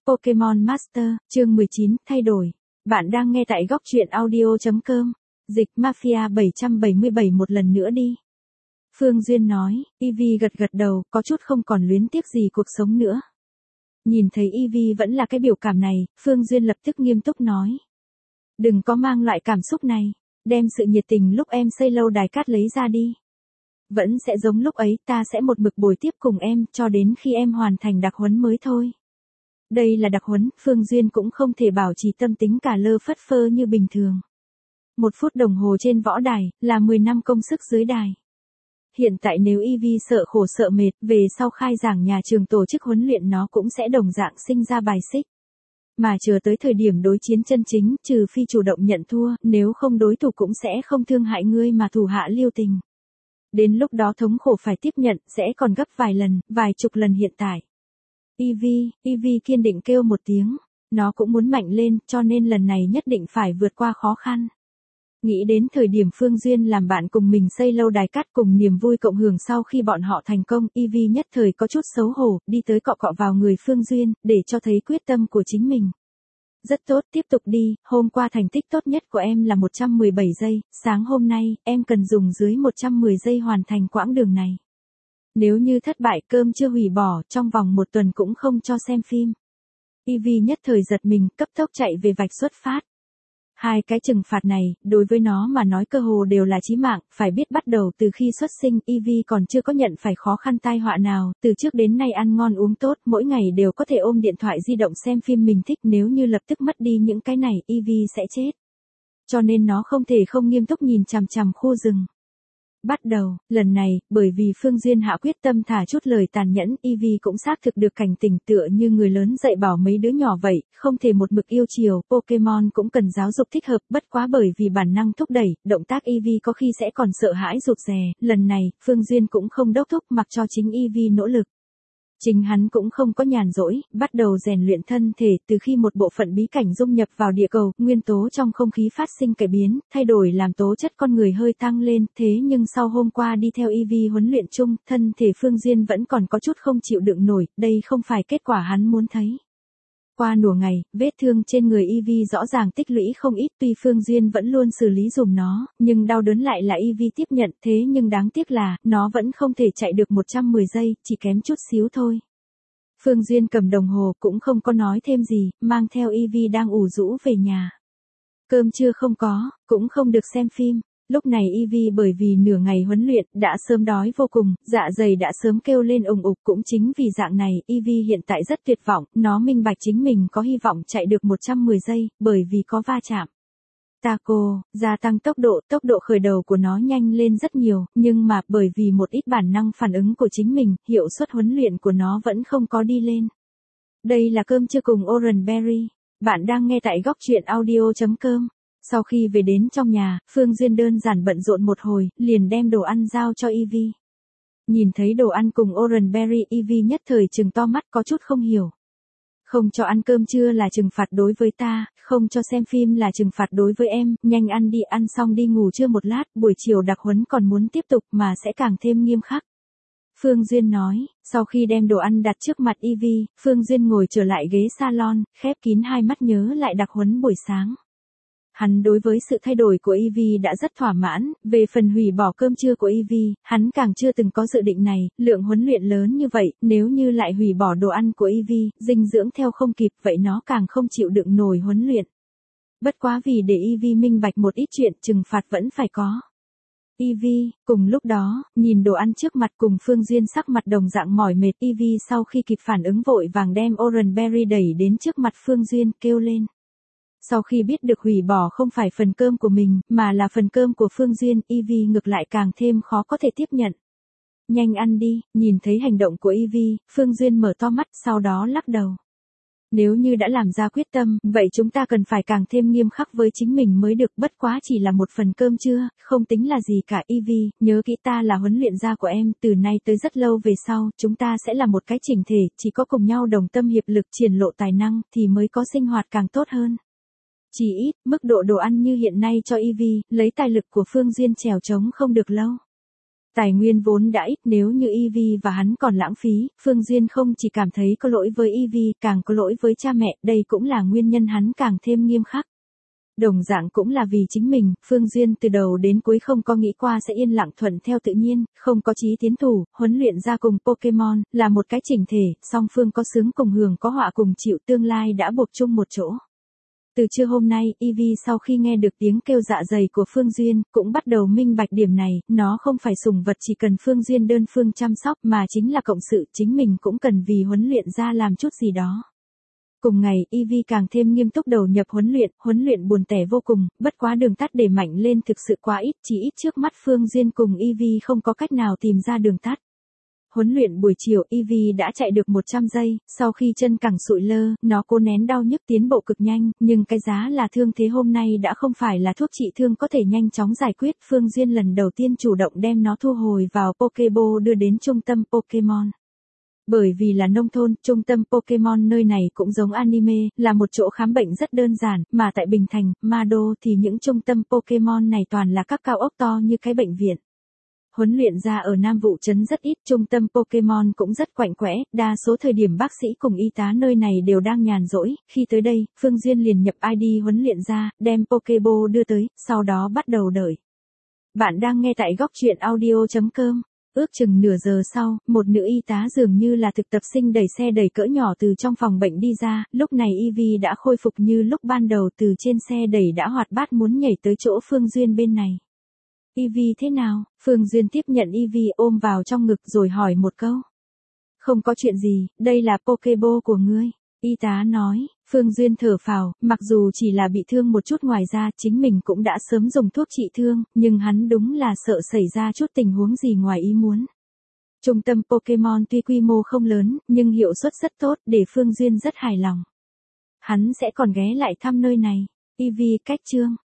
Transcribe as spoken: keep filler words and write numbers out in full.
Pokemon Master, chương mười chín, thay đổi. Bạn đang nghe tại góc truyện audio chấm com. Dịch Mafia bảy bảy bảy một lần nữa đi. Phương Duyên nói, Eevee gật gật đầu, có chút không còn luyến tiếc gì cuộc sống nữa. Nhìn thấy Eevee vẫn là cái biểu cảm này, Phương Duyên lập tức nghiêm túc nói. Đừng có mang loại cảm xúc này, đem sự nhiệt tình lúc em xây lâu đài cát lấy ra đi. Vẫn sẽ giống lúc ấy, ta sẽ một mực bồi tiếp cùng em, cho đến khi em hoàn thành đặc huấn mới thôi. Đây là đặc huấn, Phương Duyên cũng không thể bảo trì tâm tính cả lơ phất phơ như bình thường. Một phút đồng hồ trên võ đài, là mười năm công sức dưới đài. Hiện tại nếu Eevee sợ khổ sợ mệt, về sau khai giảng nhà trường tổ chức huấn luyện nó cũng sẽ đồng dạng sinh ra bài xích. Mà chờ tới thời điểm đối chiến chân chính, trừ phi chủ động nhận thua, nếu không đối thủ cũng sẽ không thương hại ngươi mà thủ hạ lưu tình. Đến lúc đó thống khổ phải tiếp nhận, sẽ còn gấp vài lần, vài chục lần hiện tại. Eevee, Eevee kiên định kêu một tiếng, nó cũng muốn mạnh lên, cho nên lần này nhất định phải vượt qua khó khăn. Nghĩ đến thời điểm Phương Duyên làm bạn cùng mình xây lâu đài cát cùng niềm vui cộng hưởng sau khi bọn họ thành công, Eevee nhất thời có chút xấu hổ, đi tới cọ cọ vào người Phương Duyên, để cho thấy quyết tâm của chính mình. Rất tốt, tiếp tục đi, hôm qua thành tích tốt nhất của em là một trăm mười bảy giây, sáng hôm nay, em cần dùng dưới một trăm mười giây hoàn thành quãng đường này. Nếu như thất bại cơm chưa hủy bỏ, trong vòng một tuần cũng không cho xem phim. Eevee nhất thời giật mình, cấp tốc chạy về vạch xuất phát. Hai cái trừng phạt này, đối với nó mà nói cơ hồ đều là chí mạng, phải biết bắt đầu từ khi xuất sinh, Eevee còn chưa có nhận phải khó khăn tai họa nào, từ trước đến nay ăn ngon uống tốt, mỗi ngày đều có thể ôm điện thoại di động xem phim mình thích, nếu như lập tức mất đi những cái này, Eevee sẽ chết. Cho nên nó không thể không nghiêm túc nhìn chằm chằm khu rừng. Bắt đầu, lần này, bởi vì Phương Duyên hạ quyết tâm thả chút lời tàn nhẫn, Eevee cũng xác thực được cảnh tỉnh tựa như người lớn dạy bảo mấy đứa nhỏ vậy, không thể một mực yêu chiều, Pokemon cũng cần giáo dục thích hợp, bất quá bởi vì bản năng thúc đẩy, động tác Eevee có khi sẽ còn sợ hãi rụt rè, lần này, Phương Duyên cũng không đốc thúc mặc cho chính Eevee nỗ lực. Chính hắn cũng không có nhàn rỗi, bắt đầu rèn luyện thân thể, từ khi một bộ phận bí cảnh dung nhập vào địa cầu, nguyên tố trong không khí phát sinh cải biến, thay đổi làm tố chất con người hơi tăng lên, thế nhưng sau hôm qua đi theo Eevee huấn luyện chung, thân thể Phương Duyên vẫn còn có chút không chịu đựng nổi, đây không phải kết quả hắn muốn thấy. Qua nửa ngày, vết thương trên người Eevee rõ ràng tích lũy không ít, tuy Phương Duyên vẫn luôn xử lý dùm nó, nhưng đau đớn lại là Eevee tiếp nhận, thế nhưng đáng tiếc là, nó vẫn không thể chạy được một trăm mười giây, chỉ kém chút xíu thôi. Phương Duyên cầm đồng hồ cũng không có nói thêm gì, mang theo Eevee đang ủ rũ về nhà. Cơm trưa không có, cũng không được xem phim. Lúc này Eevee bởi vì nửa ngày huấn luyện, đã sớm đói vô cùng, dạ dày đã sớm kêu lên ùng ục, cũng chính vì dạng này, Eevee hiện tại rất tuyệt vọng, nó minh bạch chính mình có hy vọng chạy được một trăm mười giây, bởi vì có va chạm. Taco, gia tăng tốc độ, tốc độ khởi đầu của nó nhanh lên rất nhiều, nhưng mà, bởi vì một ít bản năng phản ứng của chính mình, hiệu suất huấn luyện của nó vẫn không có đi lên. Đây là cơm trưa cùng Orange Berry. Bạn đang nghe tại góc truyện audio chấm com. Sau khi về đến trong nhà, Phương Duyên đơn giản bận rộn một hồi, liền đem đồ ăn giao cho Eevee. Nhìn thấy đồ ăn cùng Orange Berry, Eevee nhất thời trừng to mắt có chút không hiểu. Không cho ăn cơm trưa là trừng phạt đối với ta, không cho xem phim là trừng phạt đối với em, nhanh ăn đi, ăn xong đi ngủ trưa một lát, buổi chiều đặc huấn còn muốn tiếp tục mà sẽ càng thêm nghiêm khắc. Phương Duyên nói, sau khi đem đồ ăn đặt trước mặt Eevee, Phương Duyên ngồi trở lại ghế salon, khép kín hai mắt nhớ lại đặc huấn buổi sáng. Hắn đối với sự thay đổi của Eevee đã rất thỏa mãn, về phần hủy bỏ cơm trưa của Eevee, hắn càng chưa từng có dự định này, lượng huấn luyện lớn như vậy, nếu như lại hủy bỏ đồ ăn của Eevee, dinh dưỡng theo không kịp, vậy nó càng không chịu đựng nổi huấn luyện. Bất quá vì để Eevee minh bạch một ít chuyện, trừng phạt vẫn phải có. Eevee, cùng lúc đó, nhìn đồ ăn trước mặt cùng Phương Duyên sắc mặt đồng dạng mỏi mệt, Eevee sau khi kịp phản ứng vội vàng đem Orange Berry đẩy đến trước mặt Phương Duyên, kêu lên. Sau khi biết được hủy bỏ không phải phần cơm của mình, mà là phần cơm của Phương Duyên, Eevee ngược lại càng thêm khó có thể tiếp nhận. Nhanh ăn đi, nhìn thấy hành động của Eevee, Phương Duyên mở to mắt, sau đó lắc đầu. Nếu như đã làm ra quyết tâm, vậy chúng ta cần phải càng thêm nghiêm khắc với chính mình mới được, bất quá chỉ là một phần cơm trưa, không tính là gì cả. Eevee, nhớ kỹ ta là huấn luyện gia của em, từ nay tới rất lâu về sau, chúng ta sẽ là một cái chỉnh thể, chỉ có cùng nhau đồng tâm hiệp lực triển lộ tài năng, thì mới có sinh hoạt càng tốt hơn. Chỉ ít, mức độ đồ ăn như hiện nay cho Eevee, lấy tài lực của Phương Duyên trèo trống không được lâu. Tài nguyên vốn đã ít, nếu như Ivy và hắn còn lãng phí, Phương Duyên không chỉ cảm thấy có lỗi với Ivy, càng có lỗi với cha mẹ, đây cũng là nguyên nhân hắn càng thêm nghiêm khắc. Đồng dạng cũng là vì chính mình, Phương Duyên từ đầu đến cuối không có nghĩ qua sẽ yên lặng thuận theo tự nhiên, không có chí tiến thủ, huấn luyện ra cùng Pokemon, là một cái chỉnh thể, song phương có sướng cùng hưởng có họa cùng chịu, tương lai đã buộc chung một chỗ. Từ trưa hôm nay, Ivy sau khi nghe được tiếng kêu dạ dày của Phương Duyên, cũng bắt đầu minh bạch điểm này, nó không phải sủng vật chỉ cần Phương Duyên đơn phương chăm sóc mà chính là cộng sự, chính mình cũng cần vì huấn luyện ra làm chút gì đó. Cùng ngày, Ivy càng thêm nghiêm túc đầu nhập huấn luyện, huấn luyện buồn tẻ vô cùng, bất quá đường tắt để mạnh lên thực sự quá ít, chỉ ít trước mắt Phương Duyên cùng Ivy không có cách nào tìm ra đường tắt. Huấn luyện buổi chiều, Ivy đã chạy được một trăm giây, sau khi chân cẳng sụi lơ, nó cố nén đau nhức tiến bộ cực nhanh, nhưng cái giá là thương thế hôm nay đã không phải là thuốc trị thương có thể nhanh chóng giải quyết. Phương Duyên lần đầu tiên chủ động đem nó thu hồi vào Pokéball đưa đến trung tâm Pokemon. Bởi vì là nông thôn, trung tâm Pokemon nơi này cũng giống anime, là một chỗ khám bệnh rất đơn giản, mà tại Bình Thành, Ma Đô thì những trung tâm Pokemon này toàn là các cao ốc to như cái bệnh viện. Huấn luyện ra ở Nam Vụ Trấn rất ít, trung tâm Pokemon cũng rất quạnh quẽ, đa số thời điểm bác sĩ cùng y tá nơi này đều đang nhàn rỗi, khi tới đây, Phương Duyên liền nhập i đê huấn luyện ra, đem Pokéball đưa tới, sau đó bắt đầu đợi. Bạn đang nghe tại góc truyện audio chấm com. Ước chừng nửa giờ sau, một nữ y tá dường như là thực tập sinh đẩy xe đẩy cỡ nhỏ từ trong phòng bệnh đi ra, lúc này Ivy đã khôi phục như lúc ban đầu, từ trên xe đẩy đã hoạt bát muốn nhảy tới chỗ Phương Duyên bên này. Ivy thế nào? Phương Duyên tiếp nhận Ivy ôm vào trong ngực rồi hỏi một câu. Không có chuyện gì, đây là Pokéball của ngươi. Y tá nói. Phương Duyên thở phào, mặc dù chỉ là bị thương một chút, ngoài ra chính mình cũng đã sớm dùng thuốc trị thương, nhưng hắn đúng là sợ xảy ra chút tình huống gì ngoài ý muốn. Trung tâm Pokemon tuy quy mô không lớn, nhưng hiệu suất rất tốt, để Phương Duyên rất hài lòng. Hắn sẽ còn ghé lại thăm nơi này. Ivy cách chương.